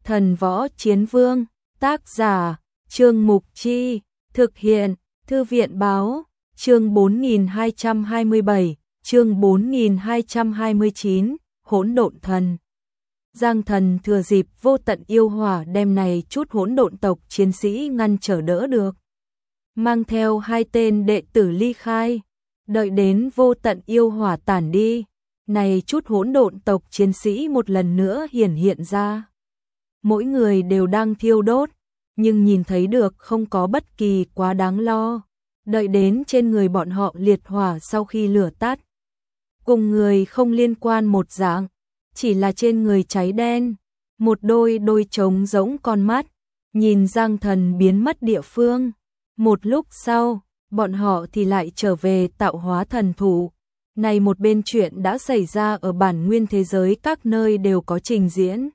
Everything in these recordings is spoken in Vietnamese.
Thần Võ Chiến Vương, tác giả, Trương Mục Chi, thực hiện, Thư viện Báo, chương 4227, chương 4229, Hỗn Độn Thần. Giang Thần thừa dịp vô tận yêu hỏa đem này chút hỗn độn tộc chiến sĩ ngăn trở đỡ được. Mang theo 2 tên đệ tử ly khai, đợi đến vô tận yêu hỏa tản đi, này chút hỗn độn tộc chiến sĩ một lần nữa hiện ra. Mỗi người đều đang thiêu đốt, nhưng nhìn thấy được không có bất kỳ quá đáng lo. Đợi đến trên người bọn họ liệt hỏa sau khi lửa tắt, cùng người không liên quan một dạng, chỉ là trên người cháy đen, một đôi trống rỗng con mắt, nhìn Giang Thần biến mất địa phương. Một lúc sau, bọn họ thì lại trở về tạo hóa thần thụ. Này một bên chuyện đã xảy ra ở bản nguyên thế giới các nơi đều có trình diễn.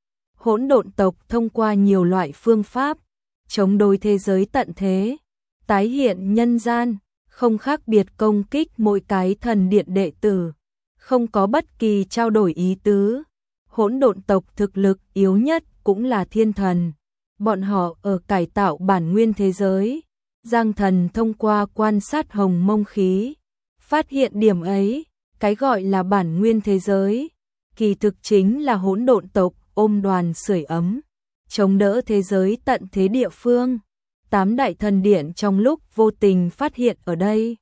Hỗn độn tộc thông qua nhiều loại phương pháp, chống đối thế giới tận thế, tái hiện nhân gian, không khác biệt công kích mỗi cái thần điện đệ tử, không có bất kỳ trao đổi ý tứ. Hỗn độn tộc thực lực yếu nhất cũng là thiên thần, bọn họ ở cải tạo bản nguyên thế giới. Giang Thần thông qua quan sát hồng mông khí, phát hiện điểm ấy, cái gọi là bản nguyên thế giới, kỳ thực chính là hỗn độn tộc ôm đoàn sưởi ấm, chống đỡ thế giới tận thế địa phương. 8 đại thần điện trong lúc vô tình phát hiện ở đây,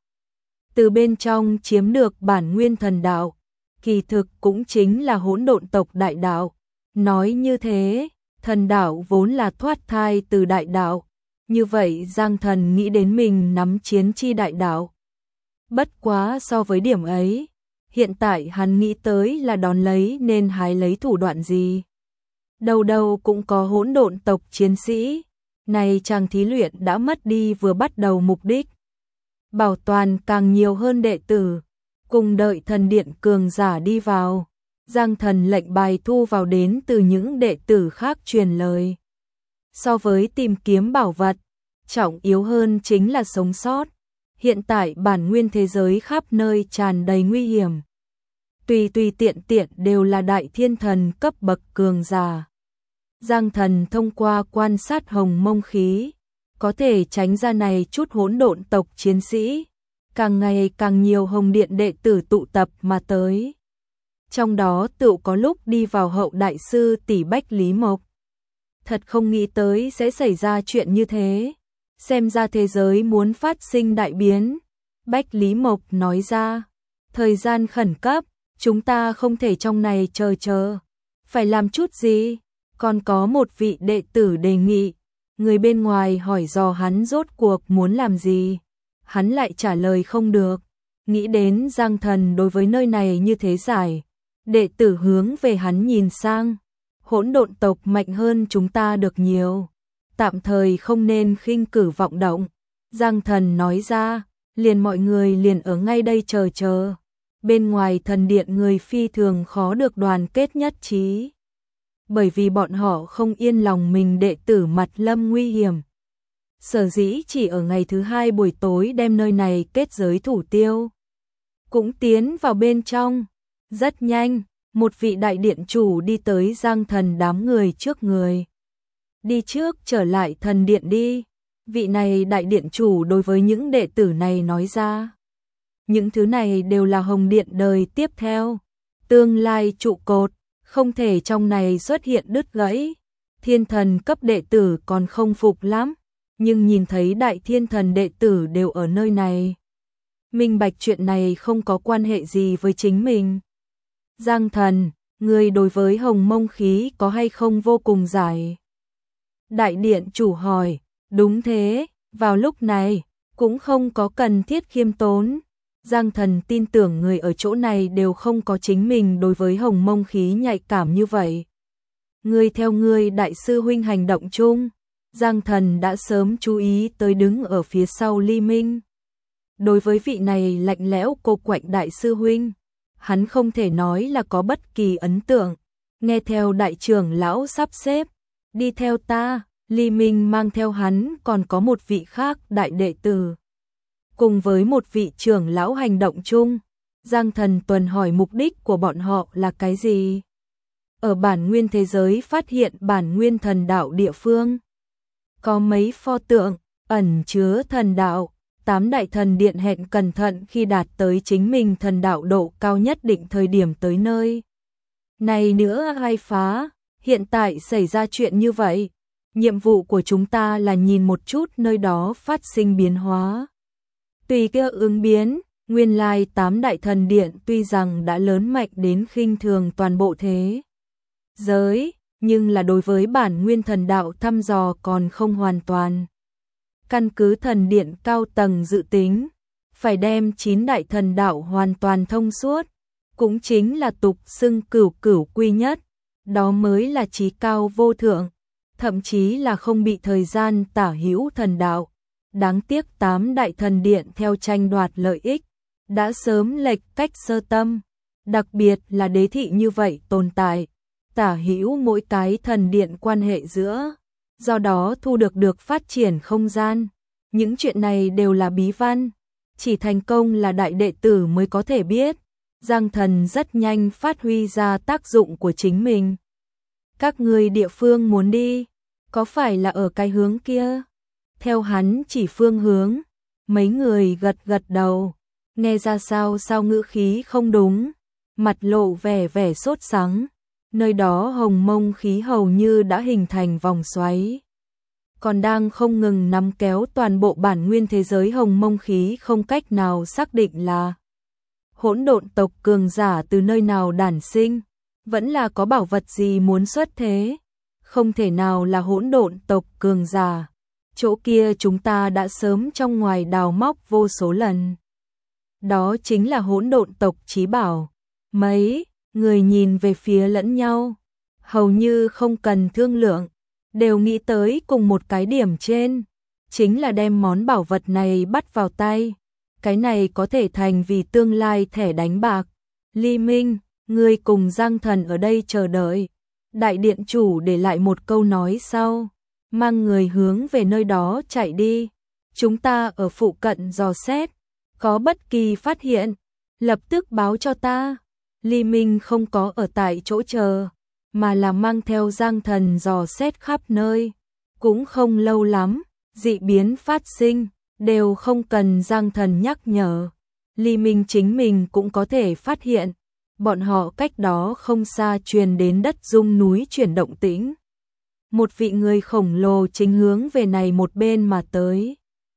từ bên trong chiếm được bản nguyên thần đạo, kỳ thực cũng chính là hỗn độn tộc đại đạo. Nói như thế, thần đạo vốn là thoát thai từ đại đạo, như vậy Giang Thần nghĩ đến mình nắm chiến chi đại đạo. Bất quá so với điểm ấy, hiện tại hắn nghĩ tới là đón lấy nên hái lấy thủ đoạn gì. Đầu đầu cũng có hỗn độn tộc chiến sĩ, này chàng thí luyện đã mất đi vừa bắt đầu mục đích. Bảo toàn càng nhiều hơn đệ tử, cùng đợi thần điện cường giả đi vào. Giang Thần lệnh bài thu vào đến từ những đệ tử khác truyền lời. So với tìm kiếm bảo vật, trọng yếu hơn chính là sống sót. Hiện tại bản nguyên thế giới khắp nơi tràn đầy nguy hiểm. Tùy tiện đều là đại thiên thần cấp bậc cường giả. Giang Thần thông qua quan sát hồng mông khí, có thể tránh ra này chút hỗn độn tộc chiến sĩ. Càng ngày càng nhiều hồng điện đệ tử tụ tập mà tới. Trong đó tự có lúc đi vào hậu đại sư tỷ Bách Lý Mộc. Thật không nghĩ tới sẽ xảy ra chuyện như thế. Xem ra thế giới muốn phát sinh đại biến. Bách Lý Mộc nói ra, thời gian khẩn cấp, chúng ta không thể trong này chờ. Phải làm chút gì? Còn có một vị đệ tử đề nghị. Người bên ngoài hỏi dò hắn rốt cuộc muốn làm gì. Hắn lại trả lời không được. Nghĩ đến Giang Thần đối với nơi này như thế giải. Đệ tử hướng về hắn nhìn sang. Hỗn độn tộc mạnh hơn chúng ta được nhiều. Tạm thời không nên khinh cử vọng động. Giang Thần nói ra, liền mọi người liền ở ngay đây chờ. Bên ngoài thần điện người phi thường khó được đoàn kết nhất trí. Bởi vì bọn họ không yên lòng mình đệ tử mặt lâm nguy hiểm. Sở dĩ chỉ ở ngày thứ 2 buổi tối đem nơi này kết giới thủ tiêu. Cũng tiến vào bên trong. Rất nhanh, một vị đại điện chủ đi tới Giang Thần đám người trước người. Đi trước trở lại thần điện đi. Vị này đại điện chủ đối với những đệ tử này nói ra. Những thứ này đều là hồng điện đời tiếp theo. Tương lai trụ cột, không thể trong này xuất hiện đứt gãy. Thiên thần cấp đệ tử còn không phục lắm. Nhưng nhìn thấy đại thiên thần đệ tử đều ở nơi này. Minh bạch chuyện này không có quan hệ gì với chính mình. Giang Thần, người đối với hồng mông khí có hay không vô cùng giải? Đại điện chủ hỏi, đúng thế, vào lúc này, cũng không có cần thiết khiêm tốn. Giang Thần tin tưởng người ở chỗ này đều không có chính mình đối với hồng mông khí nhạy cảm như vậy. Người theo người đại sư huynh hành động chung. Giang Thần đã sớm chú ý tới đứng ở phía sau Ly Minh. Đối với vị này lạnh lẽo cô quạnh đại sư huynh, hắn không thể nói là có bất kỳ ấn tượng. Nghe theo đại trưởng lão sắp xếp, đi theo ta. Ly Minh mang theo hắn còn có một vị khác đại đệ tử. Cùng với một vị trưởng lão hành động chung. Giang Thần tuần hỏi mục đích của bọn họ là cái gì? ở bản nguyên thế giới phát hiện bản nguyên thần đạo địa phương. Có mấy pho tượng ẩn chứa thần đạo, 8 đại thần điện hẹn cẩn thận khi đạt tới chính mình thần đạo độ cao nhất định thời điểm tới nơi. Này nữa hay phá, hiện tại xảy ra chuyện như vậy. Nhiệm vụ của chúng ta là nhìn một chút nơi đó phát sinh biến hóa. Tùy kia ứng biến, nguyên lai 8 đại thần điện tuy rằng đã lớn mạnh đến khinh thường toàn bộ thế giới, nhưng là đối với bản nguyên thần đạo thăm dò còn không hoàn toàn. Căn cứ thần điện cao tầng dự tính, phải đem 9 đại thần đạo hoàn toàn thông suốt, cũng chính là tục xưng cửu cửu quy nhất, đó mới là chí cao vô thượng, thậm chí là không bị thời gian tả hữu thần đạo. Đáng tiếc 8 đại thần điện theo tranh đoạt lợi ích, đã sớm lệch cách sơ tâm, đặc biệt là đế thị như vậy tồn tại, tả hữu mỗi cái thần điện quan hệ giữa, do đó thu được phát triển không gian. Những chuyện này đều là bí văn, chỉ thành công là đại đệ tử mới có thể biết. Giang Thần rất nhanh phát huy ra tác dụng của chính mình. Các người địa phương muốn đi, có phải là ở cái hướng kia? Theo hắn chỉ phương hướng, mấy người gật gật đầu, nghe ra sao ngữ khí không đúng, mặt lộ vẻ sốt sắng, nơi đó hồng mông khí hầu như đã hình thành vòng xoáy. Còn đang không ngừng nắm kéo toàn bộ bản nguyên thế giới hồng mông khí không cách nào xác định là hỗn độn tộc cường giả từ nơi nào đản sinh, vẫn là có bảo vật gì muốn xuất thế, không thể nào là hỗn độn tộc cường giả. Chỗ kia chúng ta đã sớm trong ngoài đào móc vô số lần. Đó chính là hỗn độn tộc chí bảo. Mấy người nhìn về phía lẫn nhau, hầu như không cần thương lượng, đều nghĩ tới cùng một cái điểm trên, chính là đem món bảo vật này bắt vào tay. Cái này có thể thành vì tương lai thẻ đánh bạc. Ly Minh, ngươi cùng Giang Thần ở đây chờ đợi. Đại điện chủ để lại một câu nói sau, mang người hướng về nơi đó chạy đi. Chúng ta ở phụ cận dò xét, có bất kỳ phát hiện, lập tức báo cho ta. Ly Minh không có ở tại chỗ chờ, mà là mang theo Giang Thần dò xét khắp nơi. Cũng không lâu lắm, dị biến phát sinh, đều không cần Giang Thần nhắc nhở. Ly Minh chính mình cũng có thể phát hiện, bọn họ cách đó không xa truyền đến đất rung núi chuyển động tĩnh. Một vị người khổng lồ chính hướng về này một bên mà tới.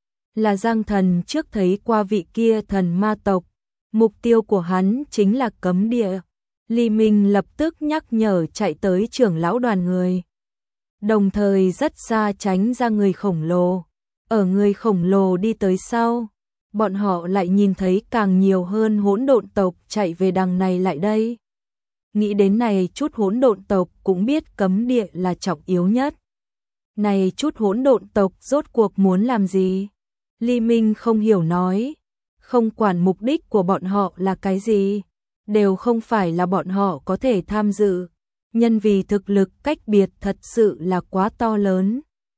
Là Giang Thần trước thấy qua vị kia thần ma tộc, mục tiêu của hắn chính là cấm địa. Ly Minh lập tức nhắc nhở chạy tới trưởng lão đoàn người, đồng thời rất xa tránh ra người khổng lồ. Ở người khổng lồ đi tới sau, bọn họ lại nhìn thấy càng nhiều hơn hỗn độn tộc chạy về đằng này lại đây. Nghĩ đến này chút hỗn độn tộc cũng biết cấm địa là trọng yếu nhất. Này chút hỗn độn tộc rốt cuộc muốn làm gì? Ly Minh không hiểu nói, không quản mục đích của bọn họ là cái gì, đều không phải là bọn họ có thể tham dự, nhân vì thực lực cách biệt thật sự là quá to lớn.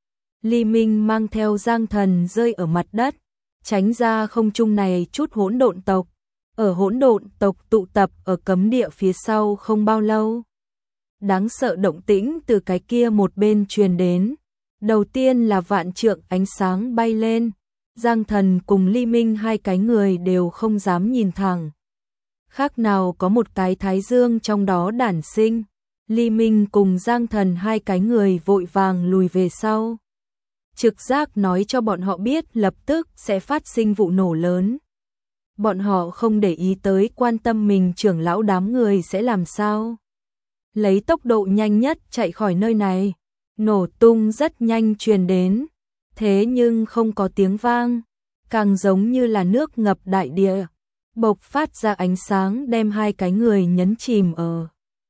Ly Minh mang theo Giang Thần rơi ở mặt đất, tránh ra không trung này chút hỗn độn tộc. Ở hỗn độn tộc tụ tập ở cấm địa phía sau không bao lâu, đáng sợ động tĩnh từ cái kia một bên truyền đến. Đầu tiên là vạn trượng ánh sáng bay lên, Giang Thần cùng Ly Minh hai cái người đều không dám nhìn thẳng. Khác nào có một cái thái dương trong đó đản sinh. Ly Minh cùng Giang Thần hai cái người vội vàng lùi về sau. Trực giác nói cho bọn họ biết lập tức sẽ phát sinh vụ nổ lớn. Bọn họ không để ý tới quan tâm mình trưởng lão đám người sẽ làm sao. Lấy tốc độ nhanh nhất chạy khỏi nơi này. Nổ tung rất nhanh truyền đến, thế nhưng không có tiếng vang, càng giống như là nước ngập đại địa, bộc phát ra ánh sáng đem hai cái người nhấn chìm ở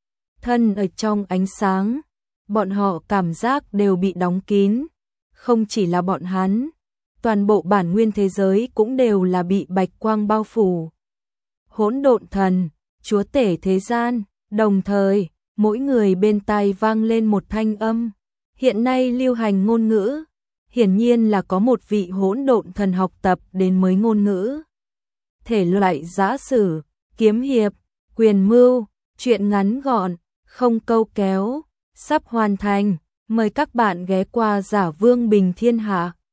trong ánh sáng. Bọn họ cảm giác đều bị đóng kín, không chỉ là bọn hắn, toàn bộ bản nguyên thế giới cũng đều là bị bạch quang bao phủ. Hỗn độn thần, chúa tể thế gian, đồng thời, mỗi người bên tai vang lên một thanh âm. Hiện nay lưu hành ngôn ngữ, hiển nhiên là có một vị hỗn độn thần học tập đến mới ngôn ngữ. Thể loại giã sử, kiếm hiệp, quyền mưu, truyện ngắn gọn, không câu kéo, sắp hoàn thành. Mời các bạn ghé qua Giả Vương Bình Thiên Hạ.